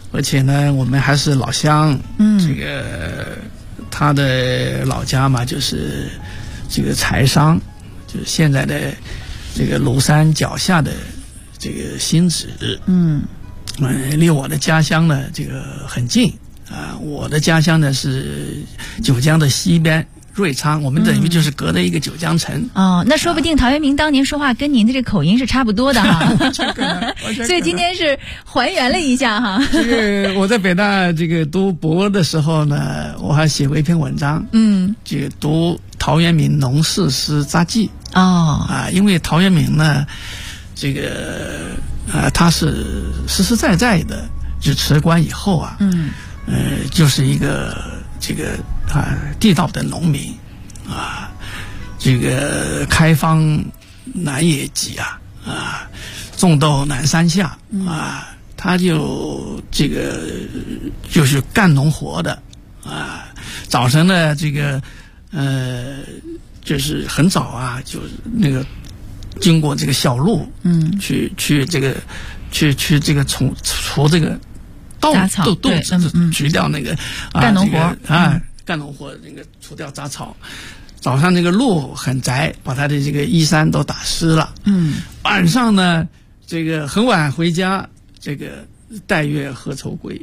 而且呢，我们还是老乡。这个他的老家嘛，就是这个柴桑，就是现在的这个庐山脚下的这个新址。离我的家乡呢这个很近啊。我的家乡呢是九江的西边瑞昌，我们等于就是隔了一个九江城。 那说不定陶渊明当年说话跟您的这口音是差不多的哈。所以今天是还原了一下哈。 这个我在北大这个读博的时候呢，我还写过一篇文章，这个读陶渊明《农事诗札记》。因为陶渊明呢，这个他是实实在在的，就辞官以后啊，就是一个这个地道的农民啊，这个开荒南野己种豆南山下他就这个就是干农活的早晨呢这个就是很早就是那个经过这个小路去这个去这个除这个豆子除掉那个干农活干农活那个除掉杂草。早上那个路很窄，把他的这个衣衫都打湿了。晚上呢这个很晚回家，这个待月何愁归。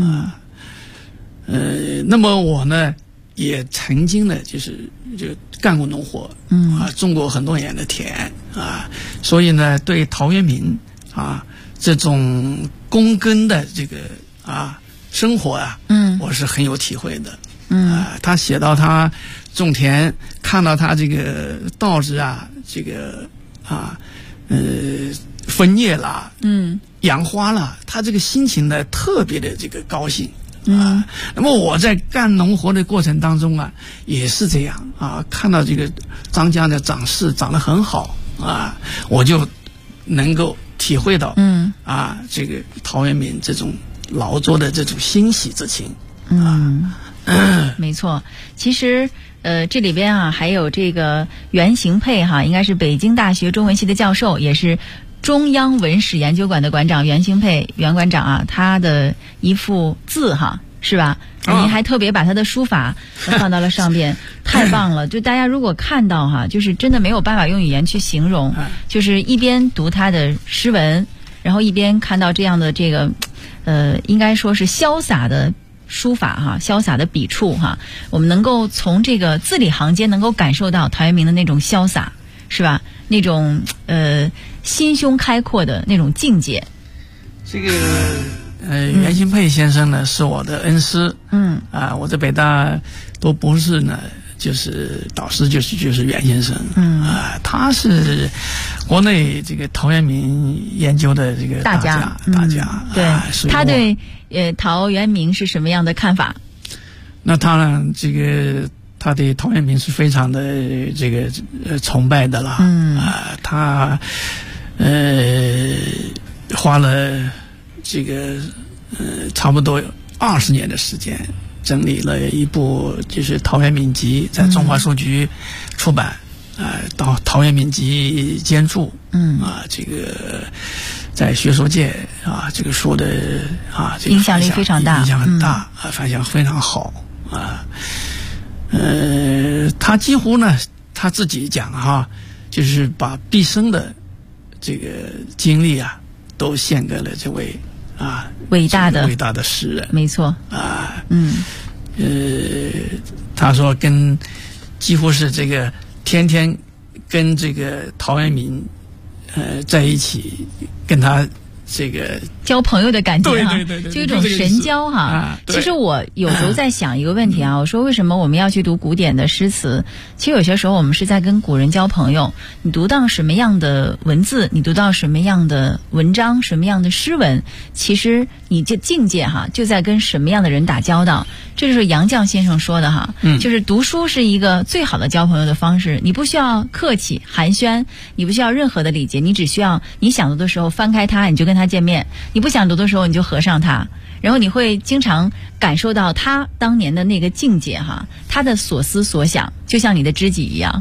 那么我呢也曾经呢就干过农活种过很多年的田所以呢对陶渊明这种躬耕的这个生活我是很有体会的。他写到他种田，看到他这个稻子这个分叶了，杨花了，他这个心情呢特别的这个高兴。那么我在干农活的过程当中也是这样看到这个张家的长势长得很好我就能够体会到这个陶渊明这种劳作的这种欣喜之情。 没错。其实这里边还有这个袁行佩应该是北京大学中文系的教授，也是中央文史研究馆的馆长袁行佩袁馆长他的一幅字是吧？您还特别把他的书法放到了上边，太棒了！就大家如果看到就是真的没有办法用语言去形容，就是一边读他的诗文，然后一边看到这样的这个应该说是潇洒的书法潇洒的笔触我们能够从这个字里行间能够感受到陶渊明的那种潇洒，是吧？那种心胸开阔的那种境界。 这个袁行佩先生呢是我的恩师。我在北大读博士呢，就是导师就是袁先生。他是国内这个陶渊明研究的这个大家。 对，他对陶渊明是什么样的看法？ 那当然这个他对陶渊明是非常的这个崇拜的啦。他花了这个差不多20年的时间，整理了一部就是《陶渊明集》，在中华书局出版。到《陶渊明集》兼著。这个在学术界这个书的这个影响力非常大， 影响很大反响非常好他几乎呢他自己讲就是把毕生的这个精力都献给了这位伟大的诗人。 没错他说几乎是这个天天跟这个陶渊明在一起，跟他这个交朋友的感觉对， 就一种神交其实我有时候在想一个问题我说为什么我们要去读古典的诗词？其实有些时候我们是在跟古人交朋友。你读到什么样的文字，你读到什么样的文章，什么样的诗文，其实你这境界就在跟什么样的人打交道。这就是杨绛先生说的就是读书是一个最好的交朋友的方式。你不需要客气寒暄，你不需要任何的礼节，你只需要你想读的时候翻开它，你就跟他见面；你不想读的时候你就合上它，然后你会经常感受到他当年的那个境界他的所思所想，就像你的知己一样。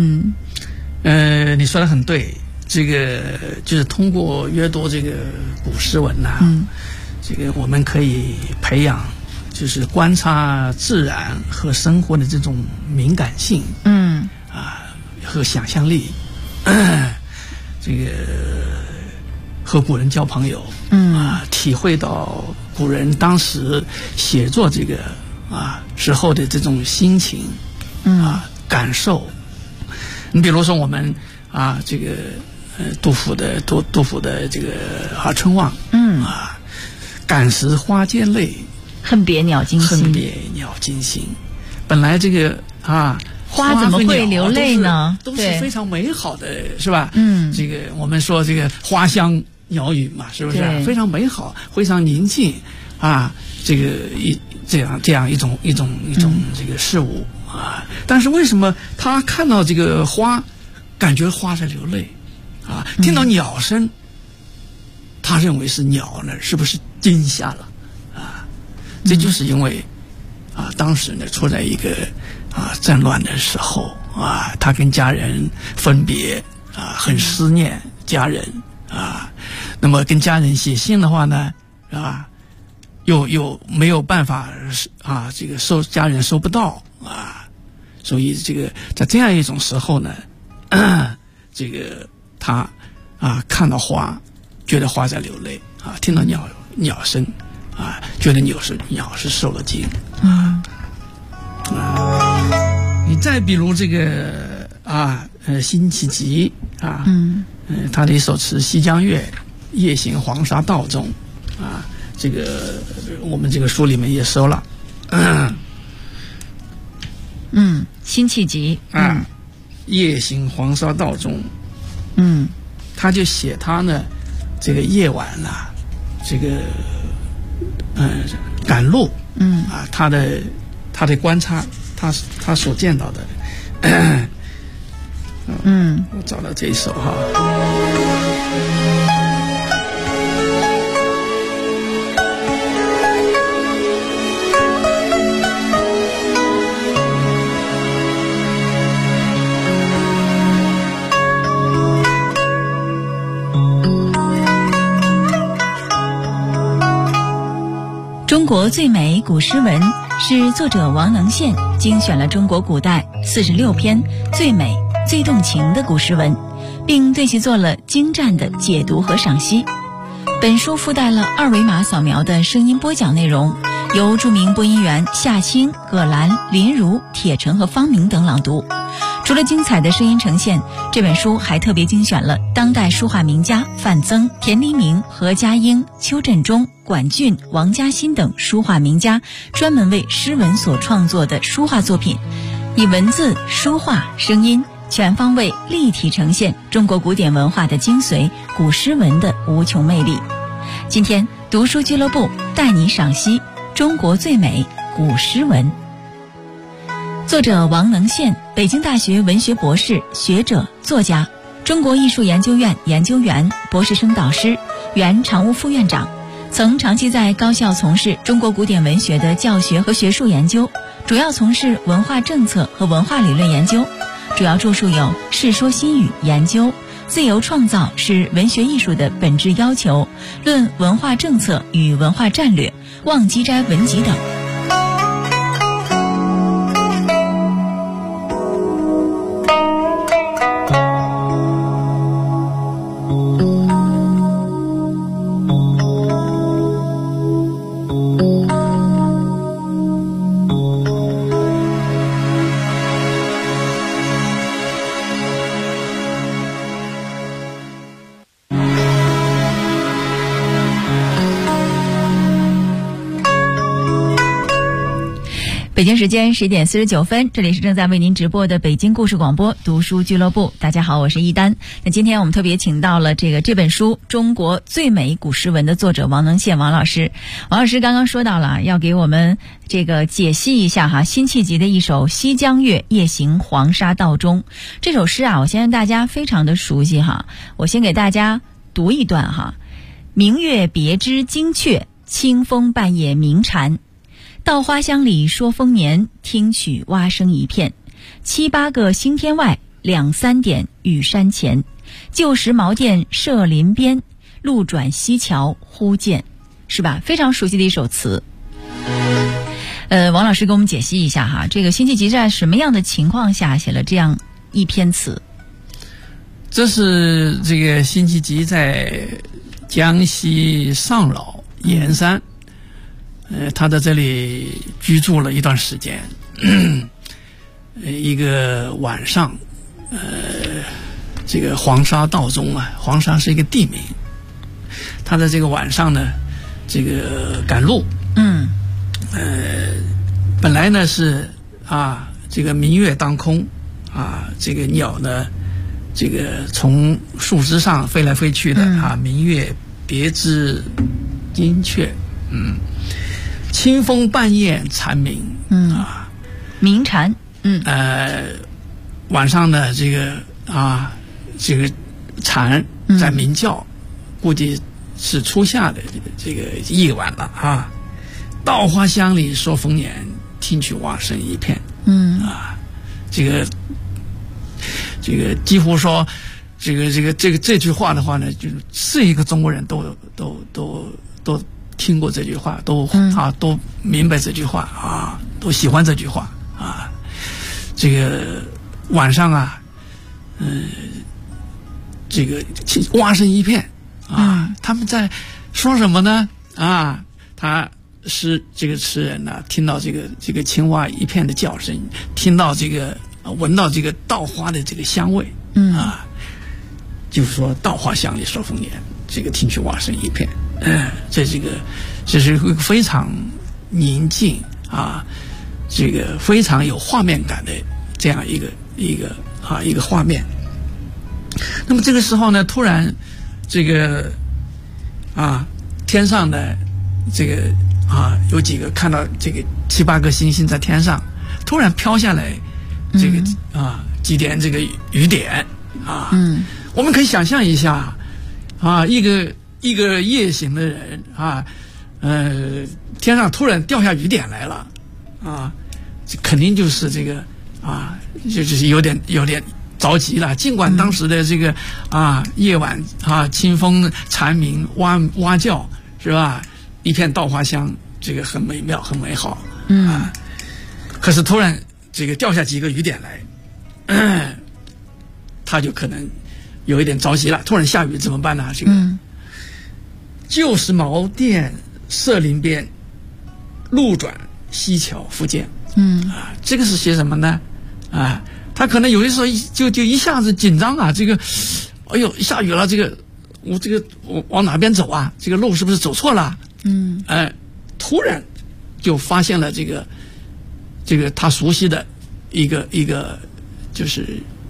你说的很对。这个就是通过阅读这个古诗文这个我们可以培养，就是观察自然和生活的这种敏感性，和想象力，这个和古人交朋友，体会到古人当时写作这个时候的这种心情，感受。你比如说我们这个杜甫的这个春望，感时花溅泪， 恨别鸟惊心。本来这个花怎么会流泪呢？ 都是非常美好的，是吧？这个我们说这个花香鸟语嘛，是不是非常美好，非常宁静这个这样一种这个事物但是为什么他看到这个花，感觉花在流泪听到鸟声，他认为是鸟呢，是不是惊吓了这就是因为当时呢处在一个战乱的时候他跟家人分别很思念家人那么跟家人写信的话呢又没有办法这个家人收不到所以这个在这样一种时候呢这个他看到花，觉得花在流泪听到鸟声觉得鸟是受了惊你再比如这个辛弃疾他的一首词《西江月》，夜行黄沙道中这个我们这个书里面也说了辛弃疾夜行黄沙道中他就写他呢这个夜晚这个赶路他的观察，他所见到的我找到这一首中国最美古诗文是作者王能宪精选了中国古代46篇最美最动情的古诗文，并对其做了精湛的解读和赏析。本书附带了2维码扫描的声音播讲内容，由著名播音员夏青、葛兰、林如、铁成和方明等朗读。除了精彩的声音呈现，这本书还特别精选了当代书画名家范曾、田黎明、何家英、邱振中、管俊、王嘉欣等书画名家专门为诗文所创作的书画作品，以文字、书画、声音全方位立体呈现中国古典文化的精髓，古诗文的无穷魅力。今天读书俱乐部带你赏析中国最美古诗文。作者王能宪，北京大学文学博士、学者、作家，中国艺术研究院研究员、博士生导师，原常务副院长，曾长期在高校从事中国古典文学的教学和学术研究，主要从事文化政策和文化理论研究，主要著述有《世说新语》研究、自由创造是文学艺术的本质要求、论文化政策与文化战略、望基斋文集等。北京时间11点49分，这里是正在为您直播的北京故事广播读书俱乐部。大家好，我是一丹。那今天我们特别请到了这本书《中国最美古诗文》的作者王能宪王老师。王老师刚刚说到了，要给我们这个解析一下辛弃疾的一首《西江月·夜行黄沙道中》这首诗我相信大家非常的熟悉我先给大家读一段明月别枝惊鹊，清风半夜鸣蝉。稻花香里说丰年，听取蛙声一片。7、8个星天外，2、3点雨山前。旧时茅店社林边，路转溪桥忽见。 是吧？非常熟悉的一首词。王老师给我们解析一下哈，这个辛弃疾在什么样的情况下写了这样一篇词？ 这是这个辛弃疾在江西上饶盐山，他在这里居住了一段时间。一个晚上，这个黄沙道中啊，黄沙是一个地名，他在这个晚上呢，这个赶路，本来呢是这个明月当空这个鸟呢，这个从树枝上飞来飞去的明月别枝惊雀，清风半夜蝉鸣， 鸣蝉， 晚上呢，这个蝉在鸣叫，估计是初夏的这个夜晚了稻花香里说丰年，听取蛙声一片。这个几乎说，这句话的话呢，就是一个中国人都听过这句话，都明白这句话都喜欢这句话这个晚上这个蛙声一片他们在说什么呢这个诗人呢，听到这个青蛙一片的叫声，听到闻到这个稻花的这个香味就是说稻花香里说丰年，这个听取蛙声一片，这是一个非常宁静这个非常有画面感的这样一个画面。那么这个时候呢，突然这个天上的这个有几个看到这个7、8个星星在天上，突然飘下来这个几点这个雨点我们可以想象一下一个夜行的人天上突然掉下雨点来了肯定就是这个就是有点着急了。尽管当时的这个夜晚清风蝉鸣蛙叫是吧，一片稻花香，这个很美妙很美好可是突然这个掉下几个雨点来他就可能有一点着急了。突然下雨怎么办呢？这个旧时茅店社林边，路转溪桥复见。这个是写什么呢？他可能有的时候就一下子紧张这个哎呦下雨了，我往哪边走这个路是不是走错了？突然就发现了这个他熟悉的一个就是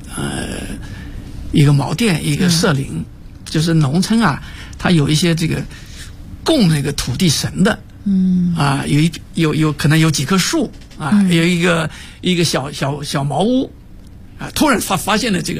一个茅店，一个社林，就是农村他有一些这个供那个土地神的有可能有几棵树有一个小茅屋突然发现了这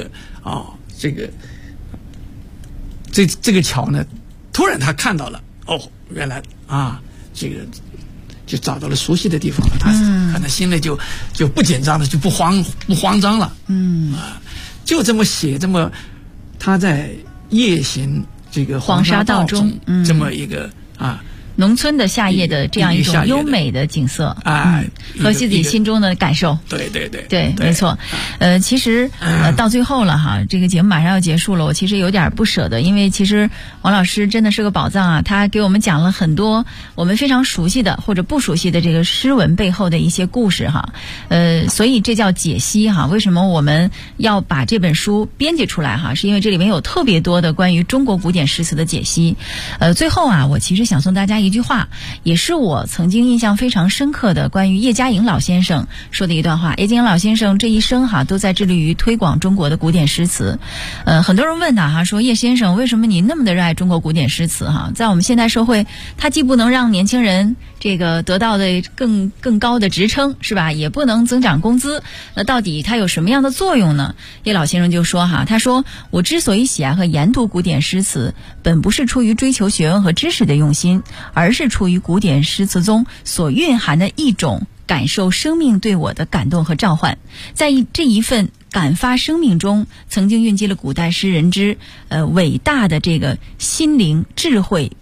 个桥呢，突然他看到了原来这个就找到了熟悉的地方了，他可能心里就不紧张了，就不慌张了就这么写，他在夜行这个黄沙道中这么一个农村的夏夜的这样一种优美的景色和自己心中的感受。对，没错。其实到最后了这个节目马上要结束了，我其实有点不舍得，因为其实王老师真的是个宝藏他给我们讲了很多我们非常熟悉的或者不熟悉的这个诗文背后的一些故事所以这叫解析为什么我们要把这本书编辑出来是因为这里面有特别多的关于中国古典诗词的解析。最后我其实想送大家一句话，也是我曾经印象非常深刻的关于叶嘉莹老先生说的一段话。叶嘉莹老先生这一生都在致力于推广中国的古典诗词。很多人问他说叶先生为什么你那么的热爱中国古典诗词在我们现代社会，他既不能让年轻人这个得到的更高的职称是吧，也不能增长工资，那到底它有什么样的作用呢？叶老先生就说他说我之所以喜爱和研读古典诗词，本不是出于追求学问和知识的用心，而是出于古典诗词中所蕴含的一种感受生命对我的感动和召唤。在这一份感发生命中，曾经蕴积了古代诗人之伟大的这个心灵、智慧、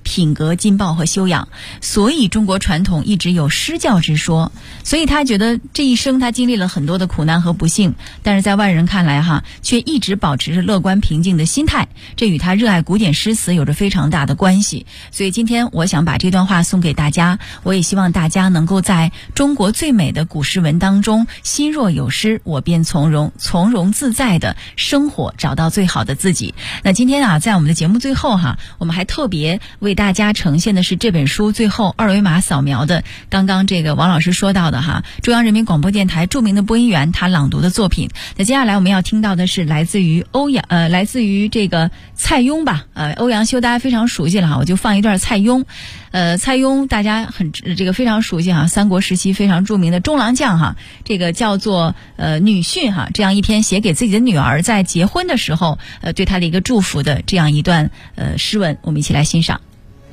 品格劲爆和修养，所以中国传统一直有施教之说。所以他觉得这一生他经历了很多的苦难和不幸，但是在外人看来却一直保持着乐观平静的心态，这与他热爱古典诗词有着非常大的关系。所以今天我想把这段话送给大家，我也希望大家能够在中国最美的古诗文当中，心若有诗我便从容，从容自在的生活，找到最好的自己。那今天在我们的节目最后我们还特别为大家呈现的是这本书最后二维码扫描的刚刚这个王老师说到的中央人民广播电台著名的播音员他朗读的作品。那接下来我们要听到的是来自于这个蔡邕吧，欧阳修大家非常熟悉了我就放一段蔡邕。蔡邕大家非常熟悉三国时期非常著名的中郎将这个叫做女训这样一篇写给自己的女儿在结婚的时候对她的一个祝福的这样一段诗文，我们一起来欣赏。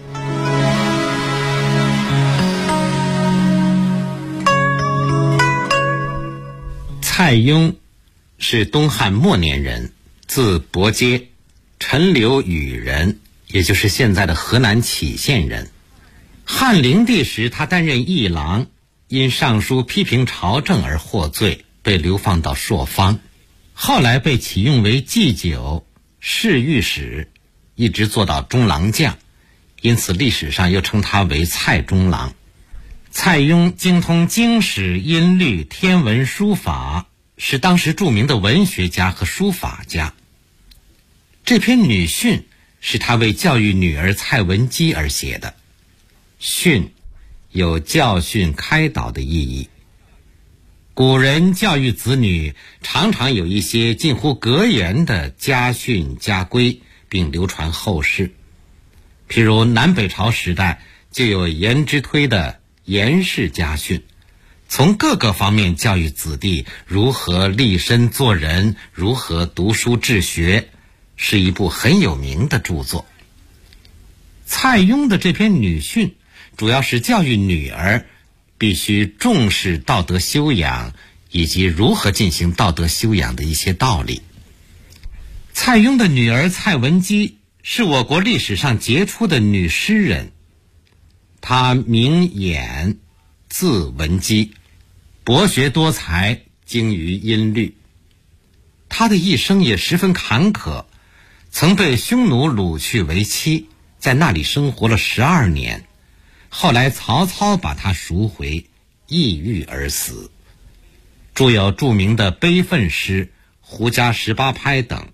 蔡邕是东汉末年人，字伯阶，陈留禹人，也就是现在的河南杞县人。汉灵帝时他担任议郎，因上书批评朝政而获罪，被流放到朔方，后来被启用为祭酒、侍御史，一直做到中郎将，因此历史上又称他为蔡中郎。蔡邕精通经史、音律、天文、书法，是当时著名的文学家和书法家。这篇女训是他为教育女儿蔡文姬而写的，训有教训开导的意义。古人教育子女常常有一些近乎格言的家训家规，并流传后世。譬如南北朝时代就有颜之推的颜氏家训，从各个方面教育子弟如何立身做人，如何读书治学，是一部很有名的著作。蔡邕的这篇女训主要是教育女儿必须重视道德修养，以及如何进行道德修养的一些道理。蔡邕的女儿蔡文姬是我国历史上杰出的女诗人，她名衍，字文姬，博学多才，精于音律。她的一生也十分坎坷，曾被匈奴掳去为妻，在那里生活了12年，后来曹操把她赎回，抑郁而死。著有著名的悲愤诗《胡笳18拍》等。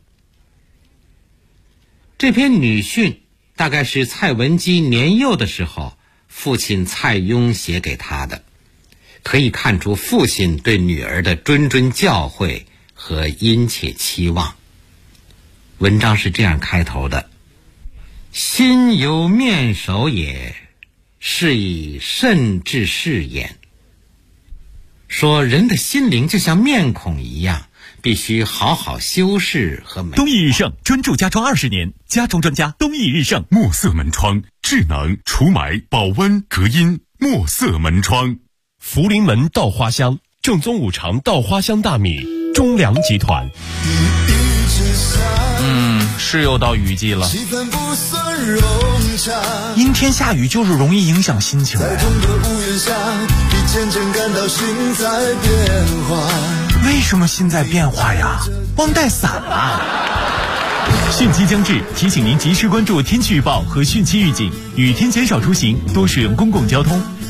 这篇女训大概是蔡文姬年幼的时候父亲蔡邕写给她的，可以看出父亲对女儿的谆谆教诲和殷切期望。文章是这样开头的：心由面首也，是以慎治事焉。说人的心灵就像面孔一样，必须好好修饰和美化。 东益日盛专注家装20年，家装专家东益日盛墨色门窗，智能除霾保温隔音墨色门窗。福临门稻花香，正宗五常稻花香大米，中粮集团。 是又到雨季了， 阴天下雨就是容易影响心情。为什么心在变化呀？忘带伞了。 汛期将至，提醒您及时关注天气预报和汛期预警，雨天减少出行，多使用公共交通。